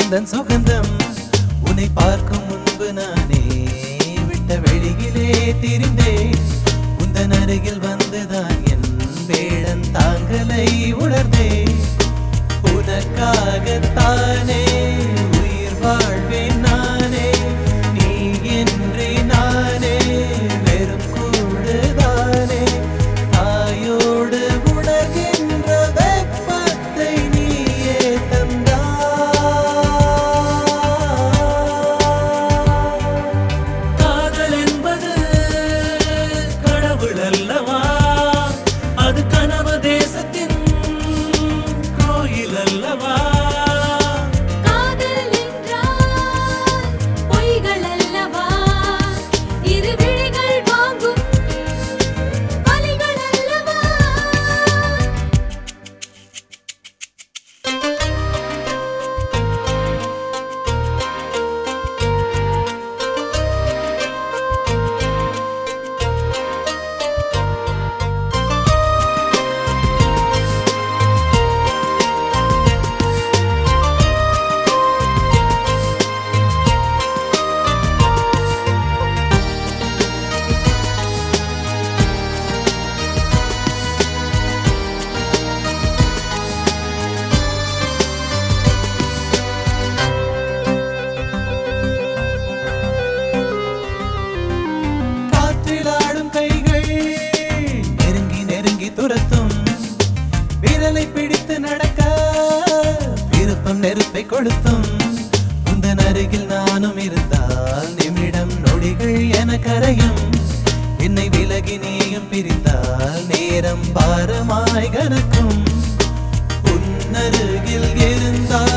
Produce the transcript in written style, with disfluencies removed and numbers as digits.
உந்தன் சுகந்தம் உன்னை பார்க்கும் முன்பு நானே விட்ட வெளியிலே திரிந்தேன். உந்தன் அருகில் வந்துதான் என் வேடன் தாங்கலை உணர்ந்தேன். உனக்காகத்தானே உயிர் வாழ்வேன் நானே, நீ என்றே நானே வெறும் கூடுதானே. தாயோடு உணர்கின்ற வெப்பத்தை நீயே தந்தாய். காதல் என்பது கடவுள் அல்லவா, அது கனவு தேசத்தின் கோயில் அல்லவா. காதல் என்றால் பொய்கள் அல்லவா, இரு விழிகள் வாங்கும் வலிகள் அல்லவா. காற்றிலாடும் கைகள் நெருங்கி நெருங்கி துரத்தும், விரலை பிடித்து நடக்க விருப்பம் நெருப்பை கொளுத்தும். உந்தன் அருகில் நானும் இருந்தால் நிமிடம் நொடிகள் என கரையும். என்னை விலகி நீயும் பிரிந்தால் நேரம் பாரமாய் கனக்கும். உன்னருகில் இருந்தால்